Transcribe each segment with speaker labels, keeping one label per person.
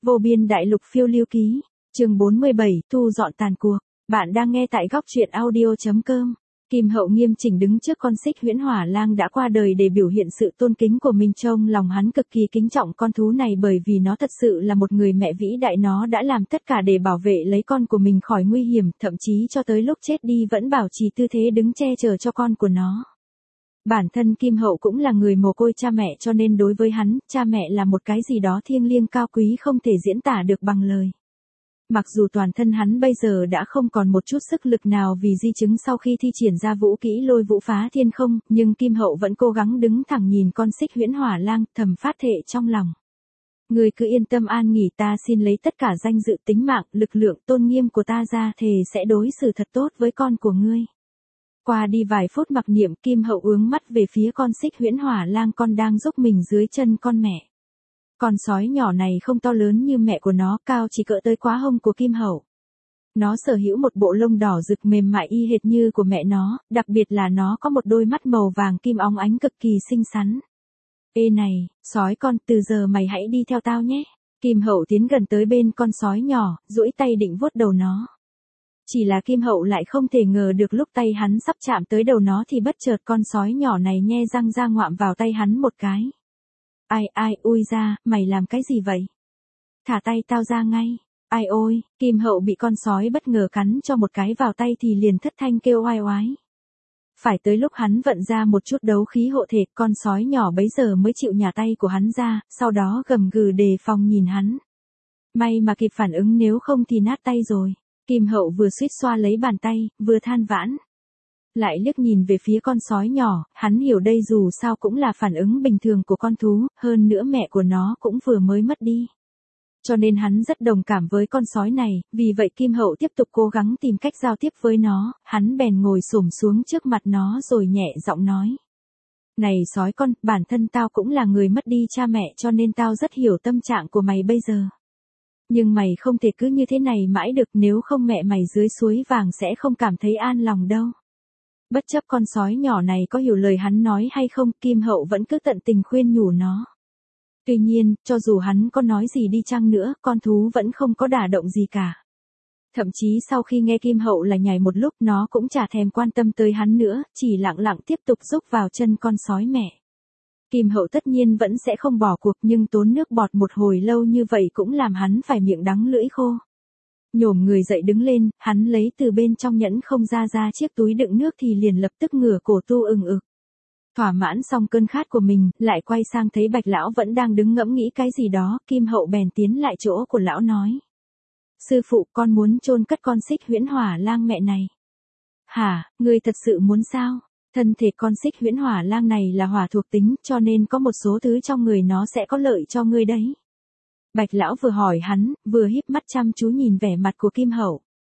Speaker 1: Vô biên đại lục phiêu lưu ký, chương 47, thu dọn tàn cuộc. Bạn đang nghe tại góc truyện audio.com. Kim Hậu nghiêm chỉnh đứng trước con xích huyễn hỏa lang đã qua đời để biểu hiện sự tôn kính của mình. Trong lòng hắn cực kỳ kính trọng con thú này bởi vì nó thật sự là một người mẹ vĩ đại. Nó đã làm tất cả để bảo vệ lấy con của mình khỏi nguy hiểm, thậm chí cho tới lúc chết đi vẫn bảo trì tư thế đứng che chở cho con của nó. Bản thân Kim Hậu cũng là người mồ côi cha mẹ, cho nên đối với hắn, cha mẹ là một cái gì đó thiêng liêng cao quý không thể diễn tả được bằng lời. Mặc dù toàn thân hắn bây giờ đã không còn một chút sức lực nào vì di chứng sau khi thi triển ra vũ kỹ lôi vũ phá thiên không, nhưng Kim Hậu vẫn cố gắng đứng thẳng nhìn con xích huyễn hỏa lang, thầm phát thệ trong lòng. Ngươi cứ yên tâm an nghỉ, ta xin lấy tất cả danh dự, tính mạng, lực lượng, tôn nghiêm của ta ra thề sẽ đối xử thật tốt với con của ngươi. Qua đi vài phút mặc niệm, Kim Hậu hướng mắt về phía con xích huyễn hỏa lang con đang giúp mình dưới chân con mẹ. Con sói nhỏ này không to lớn như mẹ của nó, cao chỉ cỡ tới quá hông của Kim Hậu. Nó sở hữu một bộ lông đỏ rực mềm mại y hệt như của mẹ nó, đặc biệt là nó có một đôi mắt màu vàng kim óng ánh cực kỳ xinh xắn. Ê này, sói con, từ giờ mày hãy đi theo tao nhé. Kim Hậu tiến gần tới bên con sói nhỏ, duỗi tay định vuốt đầu nó. Chỉ là Kim Hậu lại không thể ngờ được lúc tay hắn sắp chạm tới đầu nó thì bất chợt con sói nhỏ này nhe răng ra ngoạm vào tay hắn một cái. Ai, ui ra, mày làm cái gì vậy? Thả tay tao ra ngay. Ai ôi, Kim Hậu bị con sói bất ngờ cắn cho một cái vào tay thì liền thất thanh kêu oai oái. Phải tới lúc hắn vận ra một chút đấu khí hộ thể, con sói nhỏ bấy giờ mới chịu nhả tay của hắn ra, sau đó gầm gừ đề phòng nhìn hắn. May mà kịp phản ứng, nếu không thì nát tay rồi. Kim Hậu vừa suýt xoa lấy bàn tay, vừa than vãn. Lại liếc nhìn về phía con sói nhỏ, hắn hiểu đây dù sao cũng là phản ứng bình thường của con thú, hơn nữa mẹ của nó cũng vừa mới mất đi. Cho nên hắn rất đồng cảm với con sói này, vì vậy Kim Hậu tiếp tục cố gắng tìm cách giao tiếp với nó, hắn bèn ngồi xổm xuống trước mặt nó rồi nhẹ giọng nói. Này sói con, bản thân tao cũng là người mất đi cha mẹ cho nên tao rất hiểu tâm trạng của mày bây giờ. Nhưng mày không thể cứ như thế này mãi được, nếu không mẹ mày dưới suối vàng sẽ không cảm thấy an lòng đâu. Bất chấp con sói nhỏ này có hiểu lời hắn nói hay không, Kim Hậu vẫn cứ tận tình khuyên nhủ nó. Tuy nhiên, cho dù hắn có nói gì đi chăng nữa, con thú vẫn không có đả động gì cả. Thậm chí sau khi nghe Kim Hậu là nhảy một lúc, nó cũng chả thèm quan tâm tới hắn nữa, chỉ lặng lặng tiếp tục rúc vào chân con sói mẹ. Kim Hậu tất nhiên vẫn sẽ không bỏ cuộc, nhưng tốn nước bọt một hồi lâu như vậy cũng làm hắn phải miệng đắng lưỡi khô. Nhổm người dậy đứng lên, hắn lấy từ bên trong nhẫn không ra chiếc túi đựng nước thì liền lập tức ngửa cổ tu ừng ực. Thỏa mãn xong cơn khát của mình, lại quay sang thấy Bạch lão vẫn đang đứng ngẫm nghĩ cái gì đó, Kim Hậu bèn tiến lại chỗ của lão nói. Sư phụ, con muốn chôn cất con xích huyễn hỏa lang mẹ này. Hả, ngươi thật sự muốn sao? Thân thể con xích huyễn hỏa lang này là hỏa thuộc tính, cho nên có một số thứ trong người nó sẽ có lợi cho ngươi đấy. Bạch lão vừa hỏi hắn, vừa híp mắt chăm chú nhìn vẻ mặt của Kim Hậu.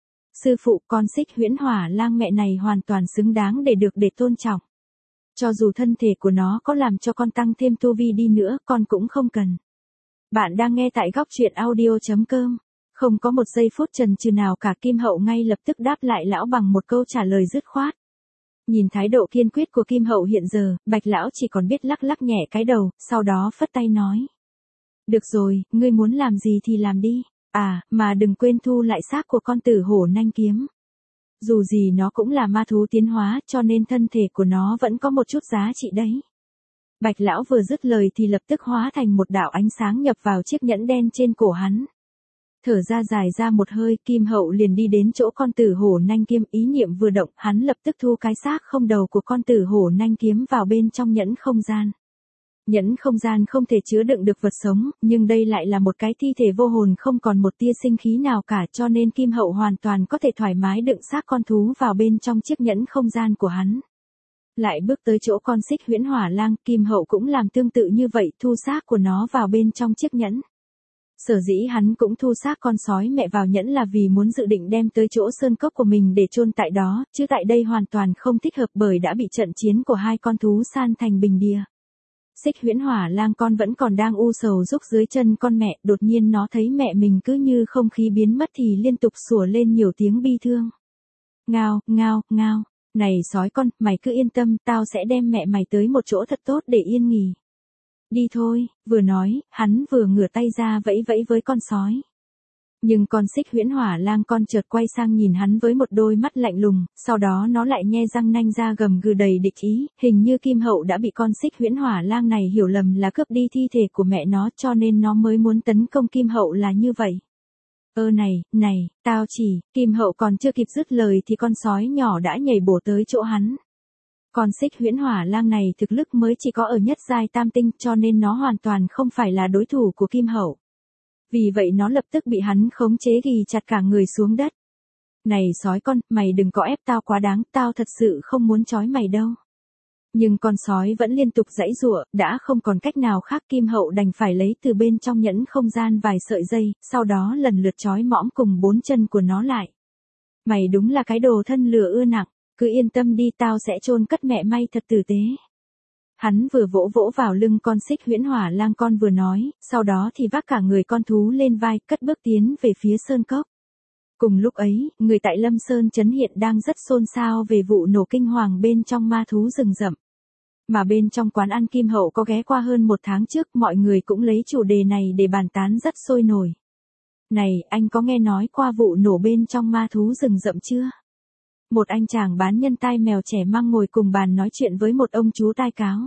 Speaker 1: Sư phụ, con xích huyễn hỏa lang mẹ này hoàn toàn xứng đáng để tôn trọng. Cho dù thân thể của nó có làm cho con tăng thêm tu vi đi nữa, con cũng không cần. Bạn đang nghe tại góc truyện audio.com. Không có một giây phút chần chừ nào cả, Kim Hậu ngay lập tức đáp lại lão bằng một câu trả lời dứt khoát. Nhìn thái độ kiên quyết của Kim Hậu hiện giờ, Bạch lão chỉ còn biết lắc lắc nhẹ cái đầu, sau đó phất tay nói. Được rồi, ngươi muốn làm gì thì làm đi. À, mà đừng quên thu lại xác của con tử hổ nanh kiếm. Dù gì nó cũng là ma thú tiến hóa, cho nên thân thể của nó vẫn có một chút giá trị đấy. Bạch lão vừa dứt lời thì lập tức hóa thành một đạo ánh sáng nhập vào chiếc nhẫn đen trên cổ hắn. Thở ra dài ra một hơi, Kim Hậu liền đi đến chỗ con tử hổ nanh kiếm, ý niệm vừa động, hắn lập tức thu cái xác không đầu của con tử hổ nanh kiếm vào bên trong nhẫn không gian. Nhẫn không gian không thể chứa đựng được vật sống, nhưng đây lại là một cái thi thể vô hồn không còn một tia sinh khí nào cả, cho nên Kim Hậu hoàn toàn có thể thoải mái đựng xác con thú vào bên trong chiếc nhẫn không gian của hắn. Lại bước tới chỗ con xích huyễn hỏa lang, Kim Hậu cũng làm tương tự như vậy, thu xác của nó vào bên trong chiếc nhẫn. Sở dĩ hắn cũng thu xác con sói mẹ vào nhẫn là vì muốn dự định đem tới chỗ sơn cốc của mình để chôn tại đó, chứ tại đây hoàn toàn không thích hợp bởi đã bị trận chiến của hai con thú san thành bình địa. Xích huyễn hỏa lang con vẫn còn đang u sầu rúc dưới chân con mẹ, đột nhiên nó thấy mẹ mình cứ như không khí biến mất thì liên tục sủa lên nhiều tiếng bi thương. Ngao, ngao, ngao, này sói con, mày cứ yên tâm, tao sẽ đem mẹ mày tới một chỗ thật tốt để yên nghỉ. đi thôi, vừa nói, hắn vừa ngửa tay ra vẫy vẫy với con sói. Nhưng con xích huyễn hỏa lang con chợt quay sang nhìn hắn với một đôi mắt lạnh lùng, sau đó nó lại nhe răng nanh ra gầm gừ đầy địch ý, hình như Kim Hậu đã bị con xích huyễn hỏa lang này hiểu lầm là cướp đi thi thể của mẹ nó cho nên nó mới muốn tấn công Kim Hậu là như vậy. Này, tao chỉ, Kim Hậu còn chưa kịp dứt lời thì con sói nhỏ đã nhảy bổ tới chỗ hắn. Con xích huyễn hỏa lang này thực lực mới chỉ có ở nhất giai tam tinh cho nên nó hoàn toàn không phải là đối thủ của Kim Hậu. Vì vậy nó lập tức bị hắn khống chế ghì chặt cả người xuống đất. Này sói con, mày đừng có ép tao quá đáng, tao thật sự không muốn trói mày đâu. Nhưng con sói vẫn liên tục giãy giụa, đã không còn cách nào khác Kim Hậu đành phải lấy từ bên trong nhẫn không gian vài sợi dây, sau đó lần lượt trói mõm cùng 4 chân của nó lại. Mày đúng là cái đồ thân lừa ưa nặng, cứ yên tâm đi tao sẽ chôn cất mẹ may thật tử tế. Hắn vừa vỗ vỗ vào lưng con xích huyễn hỏa lang con vừa nói, sau đó thì vác cả người con thú lên vai, cất bước tiến về phía sơn cốc. Cùng lúc ấy, người tại Lâm Sơn Trấn hiện đang rất xôn xao về vụ nổ kinh hoàng bên trong ma thú rừng rậm. Mà bên trong quán ăn Kim Hậu có ghé qua hơn 1 tháng trước, mọi người cũng lấy chủ đề này để bàn tán rất sôi nổi. Này, anh có nghe nói qua vụ nổ bên trong ma thú rừng rậm chưa? Một anh chàng bán nhân tai mèo trẻ măng ngồi cùng bàn nói chuyện với một ông chú tai cáo.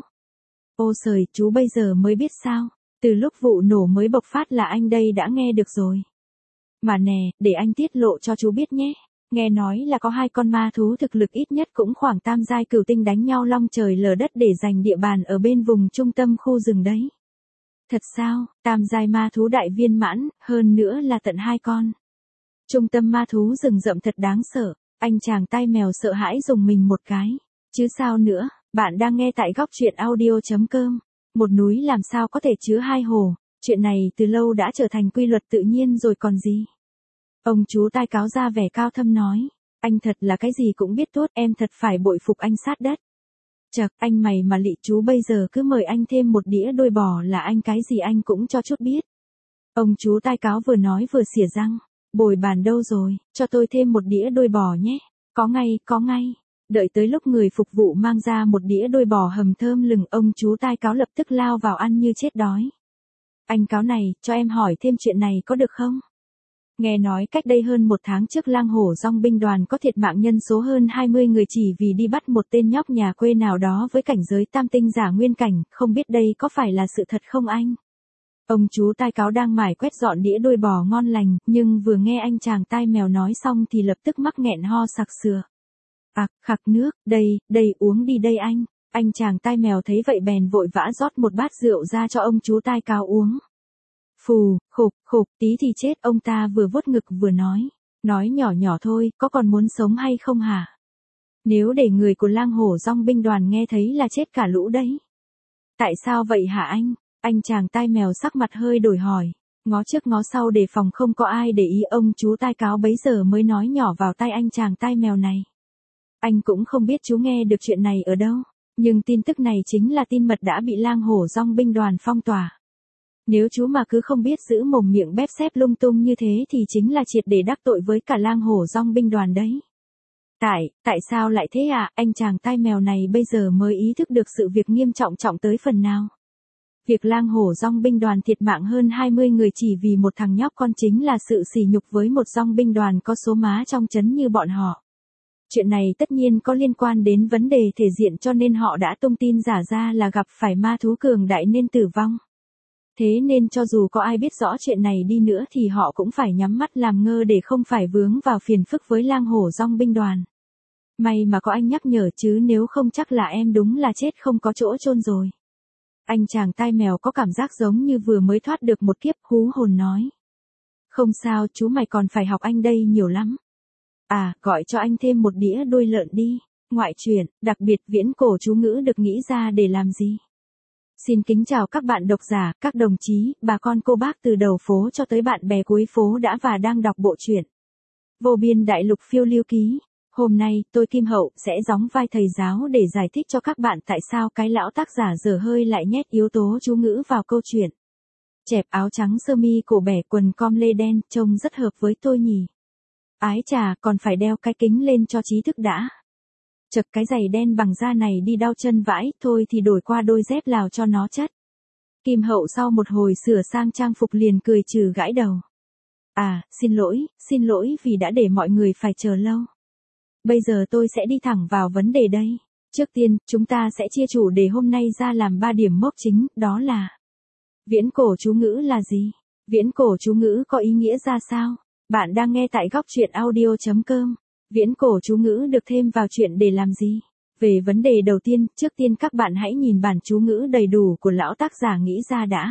Speaker 1: Ô trời, chú bây giờ mới biết sao? Từ lúc vụ nổ mới bộc phát là anh đây đã nghe được rồi. Mà nè, để anh tiết lộ cho chú biết nhé. Nghe nói là có 2 con ma thú thực lực ít nhất cũng khoảng tam giai cửu tinh đánh nhau long trời lở đất để giành địa bàn ở bên vùng trung tâm khu rừng đấy. Thật sao, tam giai ma thú đại viên mãn, hơn nữa là tận 2 con. Trung tâm ma thú rừng rậm thật đáng sợ, anh chàng tai mèo sợ hãi dùng mình một cái. Chứ sao nữa, bạn đang nghe tại góc truyện audio.com. Một núi làm sao có thể chứa 2 hồ, chuyện này từ lâu đã trở thành quy luật tự nhiên rồi còn gì. Ông chú tai cáo ra vẻ cao thâm nói, anh thật là cái gì cũng biết tốt, em thật phải bội phục anh sát đất. Chậc, anh mày mà lị, chú bây giờ cứ mời anh thêm một đĩa đuôi bò là anh cái gì anh cũng cho chút biết. Ông chú tai cáo vừa nói vừa xỉa răng, bồi bàn đâu rồi, cho tôi thêm một đĩa đuôi bò nhé, có ngay. Đợi tới lúc người phục vụ mang ra một đĩa đuôi bò hầm thơm lừng, ông chú tai cáo lập tức lao vào ăn như chết đói. Anh cáo này, cho em hỏi thêm chuyện này có được không? Nghe nói cách đây hơn 1 tháng trước Lang Hổ Dong binh đoàn có thiệt mạng nhân số hơn 20 người chỉ vì đi bắt một tên nhóc nhà quê nào đó với cảnh giới tam tinh giả nguyên cảnh, không biết đây có phải là sự thật không anh? Ông chú tai cáo đang mải quét dọn đĩa đuôi bò ngon lành, nhưng vừa nghe anh chàng tai mèo nói xong thì lập tức mắc nghẹn ho sặc sụa. Khạc nước, đây uống đi đây anh. Anh chàng tai mèo thấy vậy bèn vội vã rót một bát rượu ra cho ông chú tai cáo uống. Phù, khục, tí thì chết, ông ta vừa vuốt ngực vừa nói nhỏ thôi, có còn muốn sống hay không hả? Nếu để người của Lang Hổ Dong binh đoàn nghe thấy là chết cả lũ đấy. Tại sao vậy hả anh? Anh chàng tai mèo sắc mặt hơi đổi hỏi, ngó trước ngó sau đề phòng không có ai để ý, ông chú tai cáo bấy giờ mới nói nhỏ vào tai anh chàng tai mèo này. Anh cũng không biết chú nghe được chuyện này ở đâu, nhưng tin tức này chính là tin mật đã bị Lang Hổ Dong binh đoàn phong tỏa. Nếu chú mà cứ không biết giữ mồm miệng bép xép lung tung như thế thì chính là triệt để đắc tội với cả Lang Hổ Dong binh đoàn đấy. Tại sao lại thế à? Anh chàng tai mèo này bây giờ mới ý thức được sự việc nghiêm trọng tới phần nào. Việc Lang Hổ Dong binh đoàn thiệt mạng hơn 20 người chỉ vì một thằng nhóc con chính là sự sỉ nhục với một dong binh đoàn có số má trong trấn như bọn họ. Chuyện này tất nhiên có liên quan đến vấn đề thể diện cho nên họ đã tung tin giả ra là gặp phải ma thú cường đại nên tử vong. Thế nên cho dù có ai biết rõ chuyện này đi nữa thì họ cũng phải nhắm mắt làm ngơ để không phải vướng vào phiền phức với Lang Hổ Dong binh đoàn. May mà có anh nhắc nhở chứ nếu không chắc là em đúng là chết không có chỗ chôn rồi. Anh chàng tai mèo có cảm giác giống như vừa mới thoát được một kiếp, hú hồn nói. Không sao, chú mày còn phải học anh đây nhiều lắm. Gọi cho anh thêm một đĩa đuôi lợn đi. Ngoại truyện, đặc biệt viễn cổ chú ngữ được nghĩ ra để làm gì? Xin kính chào các bạn độc giả, các đồng chí, bà con cô bác từ đầu phố cho tới bạn bè cuối phố đã và đang đọc bộ truyện Vô Biên Đại Lục Phiêu Lưu Ký. Hôm nay, tôi Kim Hậu sẽ gióng vai thầy giáo để giải thích cho các bạn tại sao cái lão tác giả dở hơi lại nhét yếu tố chú ngữ vào câu chuyện. Chẹp áo trắng sơ mi cổ bẻ quần com lê đen, trông rất hợp với tôi nhỉ. Ái chà, còn phải đeo cái kính lên cho trí thức đã. Chật, cái giày đen bằng da này đi đau chân vãi, thôi thì đổi qua đôi dép Lào cho nó chất. Kim Hậu sau một hồi sửa sang trang phục liền cười trừ gãi đầu. À, xin lỗi vì đã để mọi người phải chờ lâu. Bây giờ tôi sẽ đi thẳng vào vấn đề đây. Trước tiên, chúng ta sẽ chia chủ đề hôm nay ra làm 3 điểm mốc chính, đó là viễn cổ chú ngữ là gì? Viễn cổ chú ngữ có ý nghĩa ra sao? Bạn đang nghe tại góc truyện audio.com. Viễn cổ chú ngữ được thêm vào truyện để làm gì? Về vấn đề đầu tiên, trước tiên các bạn hãy nhìn bản chú ngữ đầy đủ của lão tác giả nghĩ ra đã.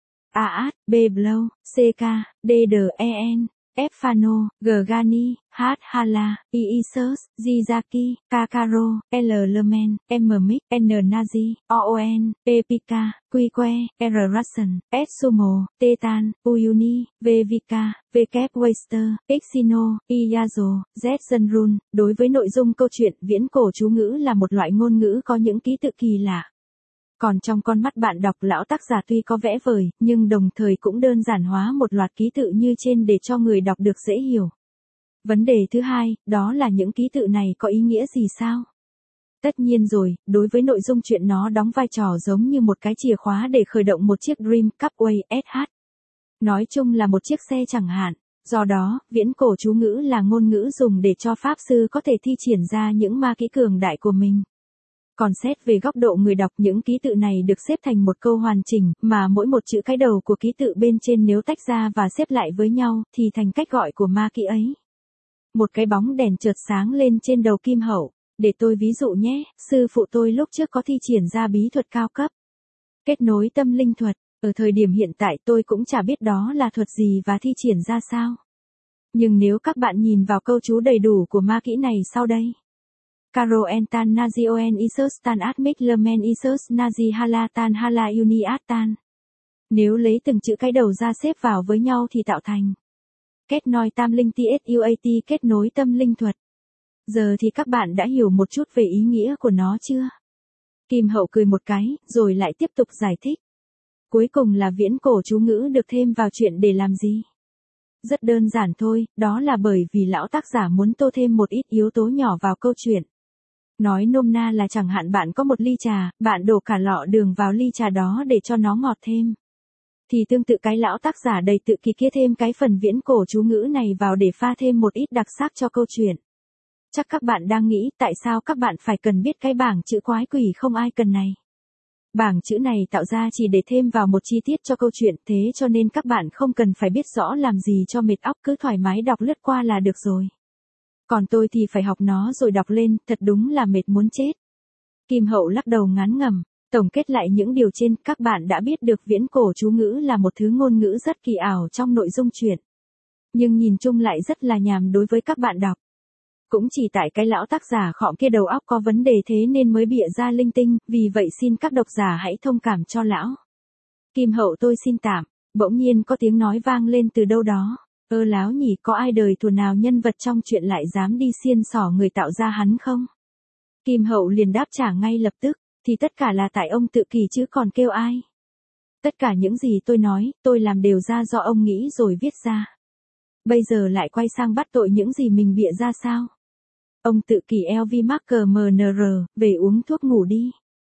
Speaker 1: A. B. Blow, C. K. D. D. E. N. F. Fano, G. Gani, H. Hala, I. Isus, Jizaki, Kakaro, L. Lerman, M. Mick, N. Nazi, O. N, P. Pika, Q. Que, R. Russian, S. Sumo, T. Tan, U. Uni, V. Vika, V. Kep Waster, X. Sino, I. Yazo, Z.Zenrun. Đối với nội dung câu chuyện, viễn cổ chú ngữ là một loại ngôn ngữ có những ký tự kỳ lạ. Còn trong con mắt bạn đọc, lão tác giả tuy có vẽ vời, nhưng đồng thời cũng đơn giản hóa một loạt ký tự như trên để cho người đọc được dễ hiểu. Vấn đề thứ hai, đó là những ký tự này có ý nghĩa gì sao? Tất nhiên rồi, đối với nội dung chuyện nó đóng vai trò giống như một cái chìa khóa để khởi động một chiếc Dream Cupway SH. Nói chung là một chiếc xe chẳng hạn. Do đó, viễn cổ chú ngữ là ngôn ngữ dùng để cho pháp sư có thể thi triển ra những ma kỹ cường đại của mình. Còn xét về góc độ người đọc, những ký tự này được xếp thành một câu hoàn chỉnh, mà mỗi một chữ cái đầu của ký tự bên trên nếu tách ra và xếp lại với nhau, thì thành cách gọi của ma kỹ ấy. Một cái bóng đèn chợt sáng lên trên đầu Kim Hậu. Để tôi ví dụ nhé, sư phụ tôi lúc trước có thi triển ra bí thuật cao cấp. Kết nối tâm linh thuật, ở thời điểm hiện tại tôi cũng chả biết đó là thuật gì và thi triển ra sao. Nhưng nếu các bạn nhìn vào câu chú đầy đủ của ma kỹ này sau đây. Caro en tan nazi oen isus tan atmic lemen isus nazi hala tan hala uni at tan. Nếu lấy từng chữ cái đầu ra xếp vào với nhau thì tạo thành kết nối tam linh tsuat, kết nối tâm linh thuật. Giờ thì các bạn đã hiểu một chút về ý nghĩa của nó chưa? Kim Hậu cười một cái, rồi lại tiếp tục giải thích. Cuối cùng là viễn cổ chú ngữ được thêm vào chuyện để làm gì? Rất đơn giản thôi, đó là bởi vì lão tác giả muốn tô thêm một ít yếu tố nhỏ vào câu chuyện. Nói nôm na là chẳng hạn bạn có một ly trà, bạn đổ cả lọ đường vào ly trà đó để cho nó ngọt thêm. Thì tương tự cái lão tác giả đầy tự kỳ kia thêm cái phần viễn cổ chú ngữ này vào để pha thêm một ít đặc sắc cho câu chuyện. Chắc các bạn đang nghĩ tại sao các bạn phải cần biết cái bảng chữ quái quỷ không ai cần này. Bảng chữ này tạo ra chỉ để thêm vào một chi tiết cho câu chuyện, thế cho nên các bạn không cần phải biết rõ làm gì cho mệt óc, cứ thoải mái đọc lướt qua là được rồi. Còn tôi thì phải học nó rồi đọc lên, thật đúng là mệt muốn chết. Kim Hậu lắc đầu ngán ngẩm. Tổng kết lại những điều trên, các bạn đã biết được viễn cổ chú ngữ là một thứ ngôn ngữ rất kỳ ảo trong nội dung truyện. Nhưng nhìn chung lại rất là nhàm đối với các bạn đọc. Cũng chỉ tại cái lão tác giả khọm kia đầu óc có vấn đề thế nên mới bịa ra linh tinh, vì vậy xin các độc giả hãy thông cảm cho lão. Kim Hậu tôi xin tạm. Bỗng nhiên có tiếng nói vang lên từ đâu đó. Láo nhỉ, có ai đời thù nào nhân vật trong chuyện lại dám đi xiên xỏ người tạo ra hắn không? Kim Hậu liền đáp trả ngay lập tức, thì tất cả là tại ông tự kỳ chứ còn kêu ai. Tất cả những gì tôi nói, tôi làm đều ra do ông nghĩ rồi viết ra. Bây giờ lại quay sang bắt tội những gì mình bịa ra sao? Ông tự kỷ LV Marker MNR, về uống thuốc ngủ đi.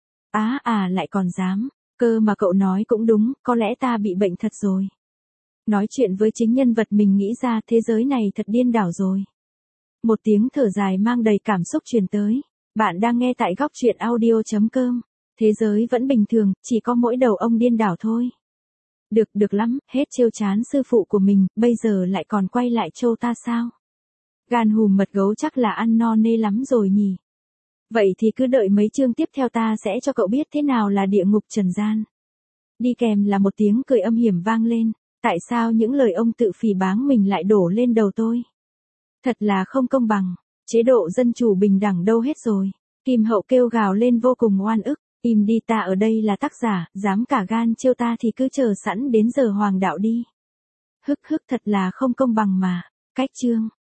Speaker 1: Lại còn dám, cơ mà cậu nói cũng đúng, có lẽ ta bị bệnh thật rồi. Nói chuyện với chính nhân vật mình nghĩ ra, thế giới này thật điên đảo rồi. Một tiếng thở dài mang đầy cảm xúc truyền tới. Bạn đang nghe tại góc truyện audio.com. Thế giới vẫn bình thường, chỉ có mỗi đầu ông điên đảo thôi. Được lắm, hết trêu chán sư phụ của mình, bây giờ lại còn quay lại trêu ta sao? Gan hùm mật gấu chắc là ăn no nê lắm rồi nhỉ. Vậy thì cứ đợi mấy chương tiếp theo ta sẽ cho cậu biết thế nào là địa ngục trần gian. Đi kèm là một tiếng cười âm hiểm vang lên. Tại sao những lời ông tự phỉ báng mình lại đổ lên đầu tôi? Thật là không công bằng. Chế độ dân chủ bình đẳng đâu hết rồi? Kim Hậu kêu gào lên vô cùng oan ức. Im đi, ta ở đây là tác giả, dám cả gan trêu ta thì cứ chờ sẵn đến giờ hoàng đạo đi. Hức thật là không công bằng mà. Cách chương.